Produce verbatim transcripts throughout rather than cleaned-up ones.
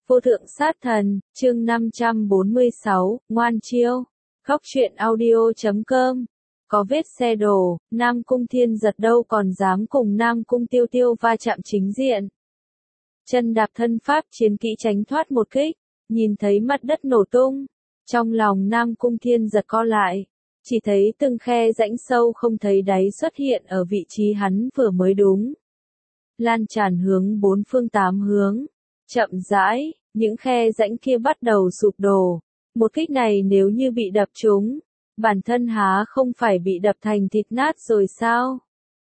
Vô thượng sát thần, chương năm trăm bốn mươi sáu, ngoan chiêu. Khóc truyện audio chấm com. Có vết xe đổ, Nam Cung Thiên Giật đâu còn dám cùng Nam Cung Tiêu Tiêu va chạm chính diện. Chân đạp thân pháp chiến kỹ tránh thoát một kích, nhìn thấy mặt đất nổ tung. Trong lòng Nam Cung Thiên Giật co lại, chỉ thấy từng khe rãnh sâu không thấy đáy xuất hiện ở vị trí hắn vừa mới đúng. Lan tràn hướng bốn phương tám hướng. Chậm rãi, những khe rãnh kia bắt đầu sụp đổ. Một kích này nếu như bị đập trúng, bản thân há không phải bị đập thành thịt nát rồi sao?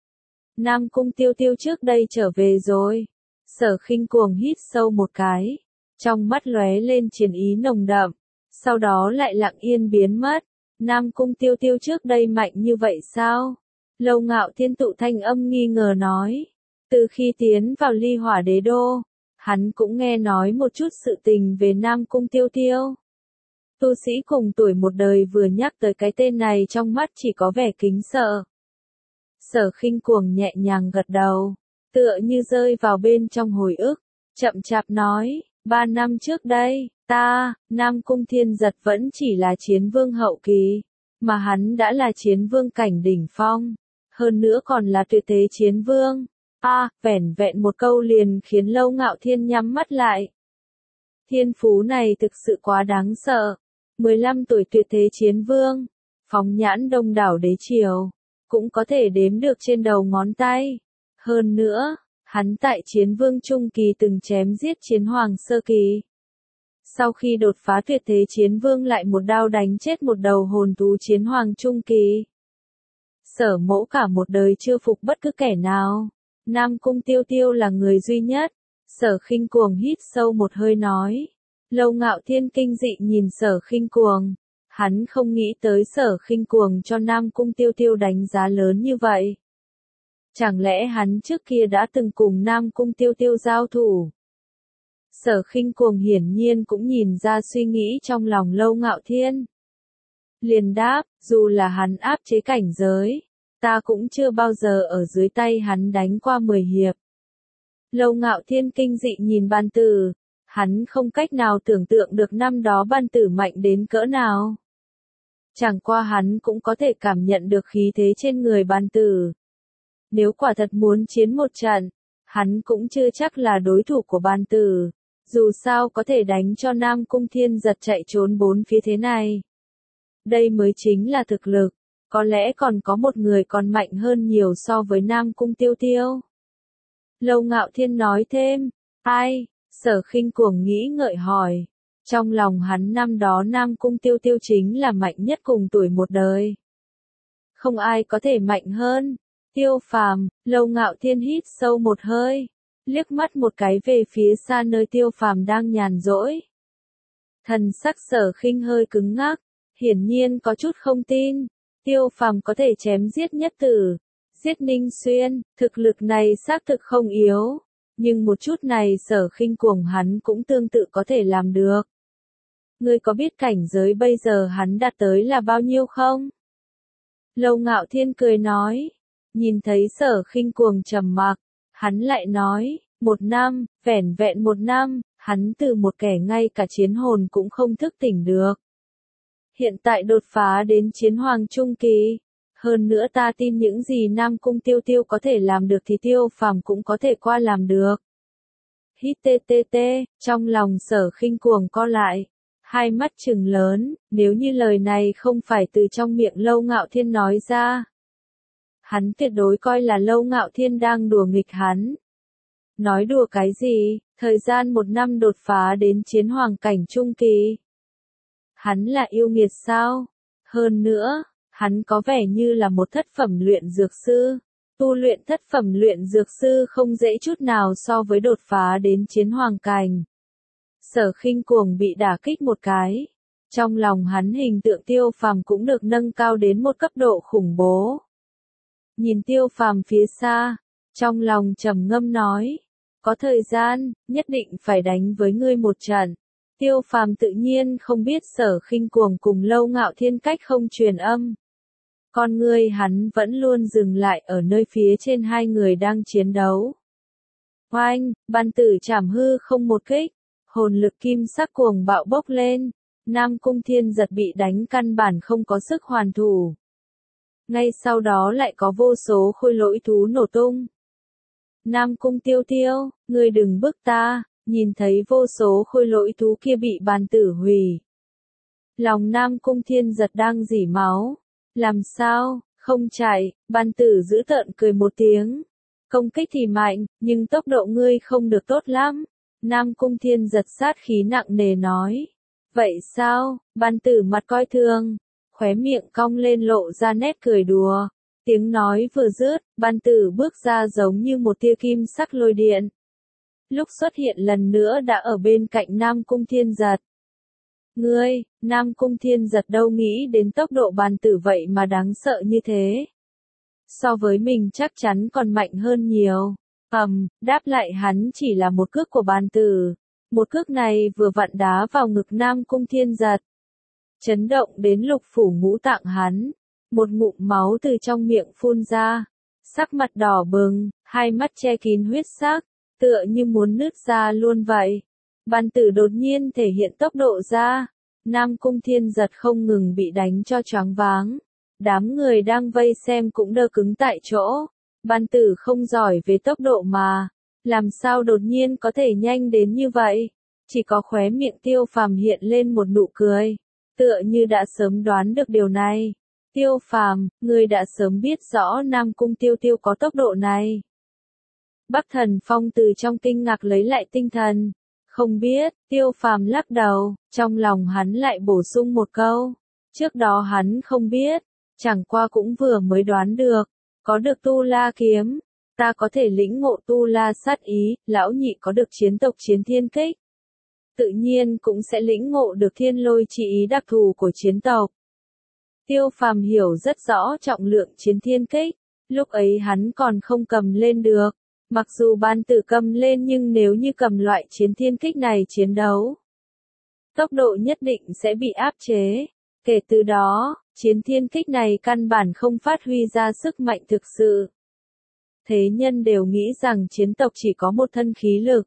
Nam Cung Tiêu Tiêu trước đây trở về rồi. Sở Khinh Cuồng hít sâu một cái, trong mắt lóe lên chiến ý nồng đậm, sau đó lại lặng yên biến mất. Nam Cung Tiêu Tiêu trước đây mạnh như vậy sao? Lâu Ngạo Thiên tụ thanh âm nghi ngờ nói. Từ khi tiến vào Ly Hỏa Đế Đô, hắn cũng nghe nói một chút sự tình về Nam Cung Tiêu Tiêu. Tu sĩ cùng tuổi một đời vừa nhắc tới cái tên này trong mắt chỉ có vẻ kính sợ. Sở Khinh Cuồng nhẹ nhàng gật đầu, tựa như rơi vào bên trong hồi ức, chậm chạp nói, ba năm trước đây, ta, Nam Cung Thiên Giật vẫn chỉ là chiến vương hậu kỳ, mà hắn đã là chiến vương cảnh đỉnh phong, hơn nữa còn là tuyệt thế chiến vương. A, à, vẻn vẹn một câu liền khiến Lâu Ngạo Thiên nhắm mắt lại. Thiên phú này thực sự quá đáng sợ. mười lăm tuổi tuyệt thế chiến vương, phóng nhãn đông đảo đế triều, cũng có thể đếm được trên đầu ngón tay. Hơn nữa, hắn tại chiến vương trung kỳ từng chém giết chiến hoàng sơ kỳ. Sau khi đột phá tuyệt thế chiến vương lại một đao đánh chết một đầu hồn thú chiến hoàng trung kỳ. Sở Mẫu cả một đời chưa phục bất cứ kẻ nào. Nam Cung Tiêu Tiêu là người duy nhất. Sở Khinh Cuồng hít sâu một hơi nói. Lâu Ngạo Thiên kinh dị nhìn Sở Khinh Cuồng. Hắn không nghĩ tới Sở Khinh Cuồng cho Nam Cung Tiêu Tiêu đánh giá lớn như vậy. Chẳng lẽ hắn trước kia đã từng cùng Nam Cung Tiêu Tiêu giao thủ? Sở Khinh Cuồng hiển nhiên cũng nhìn ra suy nghĩ trong lòng Lâu Ngạo Thiên. Liền đáp, dù là hắn áp chế cảnh giới, ta cũng chưa bao giờ ở dưới tay hắn đánh qua mười hiệp. Lâu Ngạo Thiên kinh dị nhìn Ban Tử, hắn không cách nào tưởng tượng được năm đó Ban Tử mạnh đến cỡ nào. Chẳng qua hắn cũng có thể cảm nhận được khí thế trên người Ban Tử. Nếu quả thật muốn chiến một trận, hắn cũng chưa chắc là đối thủ của Ban Tử, dù sao có thể đánh cho Nam Cung Thiên Giật chạy trốn bốn phía thế này. Đây mới chính là thực lực. Có lẽ còn có một người còn mạnh hơn nhiều so với Nam Cung Tiêu Tiêu. Lâu Ngạo Thiên nói thêm, ai? Sở Khinh Cuồng nghĩ ngợi hỏi. Trong lòng hắn năm đó Nam Cung Tiêu Tiêu chính là mạnh nhất cùng tuổi một đời. Không ai có thể mạnh hơn. Tiêu Phàm. Lâu Ngạo Thiên hít sâu một hơi, liếc mắt một cái về phía xa nơi Tiêu Phàm đang nhàn rỗi. Thần sắc Sở Khinh hơi cứng ngắc, hiển nhiên có chút không tin. Tiêu Phàm có thể chém giết nhất tử, giết Ninh Xuyên, thực lực này xác thực không yếu, nhưng một chút này Sở Khinh Cuồng hắn cũng tương tự có thể làm được. Ngươi có biết cảnh giới bây giờ hắn đạt tới là bao nhiêu không? Lâu Ngạo Thiên cười nói, nhìn thấy Sở Khinh Cuồng trầm mặc, hắn lại nói, một năm, vẻn vẹn một năm, hắn từ một kẻ ngay cả chiến hồn cũng không thức tỉnh được. Hiện tại đột phá đến chiến hoàng trung kỳ. Hơn nữa ta tin những gì Nam Cung Tiêu Tiêu có thể làm được thì Tiêu Phàm cũng có thể qua làm được. Hít tê tê tê, trong lòng Sở Khinh Cuồng co lại. Hai mắt trừng lớn, nếu như lời này không phải từ trong miệng Lâu Ngạo Thiên nói ra. Hắn tuyệt đối coi là Lâu Ngạo Thiên đang đùa nghịch hắn. Nói đùa cái gì, thời gian một năm đột phá đến chiến hoàng cảnh trung kỳ. Hắn là yêu nghiệt sao? Hơn nữa, hắn có vẻ như là một thất phẩm luyện dược sư. Tu luyện thất phẩm luyện dược sư không dễ chút nào so với đột phá đến chiến hoàng cảnh. Sở Khinh Cuồng bị đả kích một cái. Trong lòng hắn hình tượng Tiêu Phàm cũng được nâng cao đến một cấp độ khủng bố. Nhìn Tiêu Phàm phía xa, trong lòng trầm ngâm nói, có thời gian, nhất định phải đánh với ngươi một trận. Tiêu Phàm tự nhiên không biết Sở Khinh Cuồng cùng Lâu Ngạo Thiên cách không truyền âm. Con ngươi hắn vẫn luôn dừng lại ở nơi phía trên hai người đang chiến đấu. Oanh, Ban Tử chảm hư không một kích, hồn lực kim sắc cuồng bạo bốc lên, Nam Cung Thiên Giật bị đánh căn bản không có sức hoàn thủ. Ngay sau đó lại có vô số khôi lỗi thú nổ tung. Nam Cung Tiêu Tiêu, ngươi đừng bức ta, nhìn thấy vô số khôi lỗi thú kia bị bàn tử hủy. Lòng Nam Cung Thiên Giật đang rỉ máu. Làm sao, không chạy, bàn tử giữ tợn cười một tiếng. Công kích thì mạnh, nhưng tốc độ ngươi không được tốt lắm. Nam Cung Thiên Giật sát khí nặng nề nói. Vậy sao, bàn tử mặt coi thường, khóe miệng cong lên lộ ra nét cười đùa. Tiếng nói vừa dứt, bàn tử bước ra giống như một tia kim sắc lôi điện. Lúc xuất hiện lần nữa đã ở bên cạnh Nam Cung Thiên Giật. Ngươi, Nam Cung Thiên Giật đâu nghĩ đến tốc độ bàn tử vậy mà đáng sợ như thế. So với mình chắc chắn còn mạnh hơn nhiều. Ầm, đáp lại hắn chỉ là một cước của bàn tử. Một cước này vừa vặn đá vào ngực Nam Cung Thiên Giật. Chấn động đến lục phủ ngũ tạng hắn. Một ngụm máu từ trong miệng phun ra. Sắc mặt đỏ bừng, hai mắt che kín huyết sắc, tựa như muốn nứt ra luôn vậy. Bàn tử đột nhiên thể hiện tốc độ ra. Nam Cung Thiên Giật không ngừng bị đánh cho choáng váng. Đám người đang vây xem cũng đơ cứng tại chỗ. Bàn tử không giỏi về tốc độ mà. Làm sao đột nhiên có thể nhanh đến như vậy? Chỉ có khóe miệng Tiêu Phàm hiện lên một nụ cười. Tựa như đã sớm đoán được điều này. Tiêu Phàm, ngươi đã sớm biết rõ Nam Cung Tiêu Tiêu có tốc độ này. Bắc Thần Phong từ trong kinh ngạc lấy lại tinh thần. Không biết, Tiêu Phàm lắc đầu, trong lòng hắn lại bổ sung một câu. Trước đó hắn không biết, chẳng qua cũng vừa mới đoán được. Có được Tu La kiếm, ta có thể lĩnh ngộ Tu La sát ý, lão nhị có được chiến tộc chiến thiên kích. Tự nhiên cũng sẽ lĩnh ngộ được thiên lôi chi ý đặc thù của chiến tộc. Tiêu Phàm hiểu rất rõ trọng lượng chiến thiên kích, lúc ấy hắn còn không cầm lên được. Mặc dù ban tử cầm lên nhưng nếu như cầm loại chiến thiên kích này chiến đấu, tốc độ nhất định sẽ bị áp chế. Kể từ đó, chiến thiên kích này căn bản không phát huy ra sức mạnh thực sự. Thế nhân đều nghĩ rằng chiến tộc chỉ có một thân khí lực.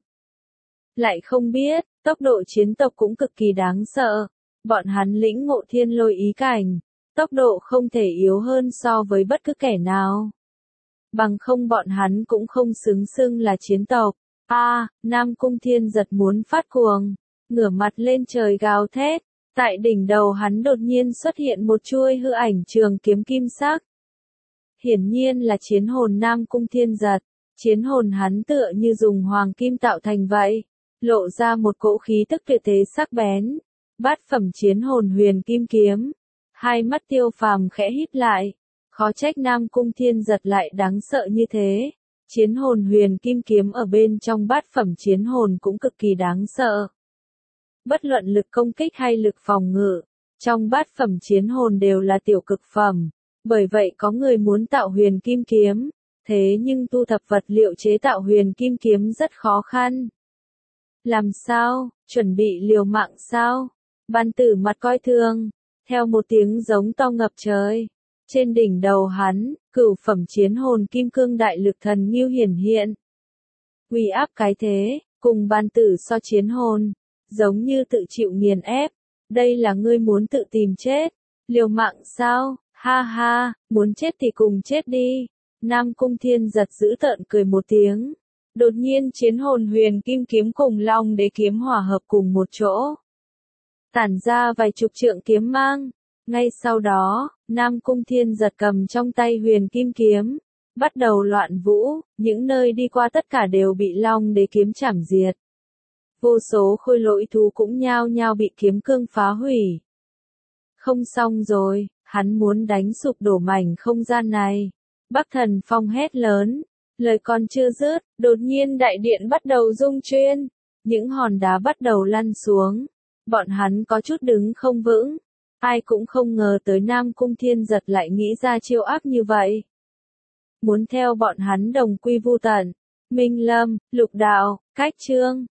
Lại không biết, tốc độ chiến tộc cũng cực kỳ đáng sợ. Bọn hắn lĩnh ngộ thiên lôi ý cảnh, tốc độ không thể yếu hơn so với bất cứ kẻ nào. Bằng không bọn hắn cũng không xứng xưng là chiến tộc. A, à, Nam Cung Thiên Giật muốn phát cuồng, ngửa mặt lên trời gào thét. Tại đỉnh đầu hắn đột nhiên xuất hiện một chuôi hư ảnh trường kiếm kim sắc. Hiển nhiên là chiến hồn Nam Cung Thiên Giật. Chiến hồn hắn tựa như dùng hoàng kim tạo thành vậy, lộ ra một cỗ khí tức tuyệt thế sắc bén. Bát phẩm chiến hồn huyền kim kiếm. Hai mắt Tiêu Phàm khẽ híp lại. Khó trách Nam Cung Thiên Giật lại đáng sợ như thế. Chiến hồn huyền kim kiếm ở bên trong bát phẩm chiến hồn cũng cực kỳ đáng sợ. Bất luận lực công kích hay lực phòng ngự, trong bát phẩm chiến hồn đều là tiểu cực phẩm. Bởi vậy có người muốn tạo huyền kim kiếm, thế nhưng thu thập vật liệu chế tạo huyền kim kiếm rất khó khăn. Làm sao, chuẩn bị liều mạng sao? Ban tử mặt coi thường, theo một tiếng giống to ngập trời. Trên đỉnh đầu hắn, cửu phẩm chiến hồn kim cương đại lực thần nghiêu hiển hiện. Uy áp cái thế, cùng ban tử so chiến hồn, giống như tự chịu nghiền ép. Đây là ngươi muốn tự tìm chết, liều mạng sao? Ha ha, muốn chết thì cùng chết đi. Nam Cung Thiên Giật giữ tợn cười một tiếng. Đột nhiên chiến hồn huyền kim kiếm cùng long đế kiếm hòa hợp cùng một chỗ, tản ra vài chục trượng kiếm mang. Ngay sau đó, Nam Cung Thiên Giật cầm trong tay huyền kim kiếm, bắt đầu loạn vũ, những nơi đi qua tất cả đều bị long đế kiếm chảm diệt. Vô số khôi lỗi thú cũng nhao nhao bị kiếm cương phá hủy. Không xong rồi, hắn muốn đánh sụp đổ mảnh không gian này. Bắc Thần Phong hét lớn, lời còn chưa dứt, đột nhiên đại điện bắt đầu rung chuyển, những hòn đá bắt đầu lăn xuống. Bọn hắn có chút đứng không vững. Ai cũng không ngờ tới Nam Cung Thiên Giật lại nghĩ ra chiêu ác như vậy. Muốn theo bọn hắn đồng quy vu tận. Minh Lâm, Lục Đạo, Cách Trương,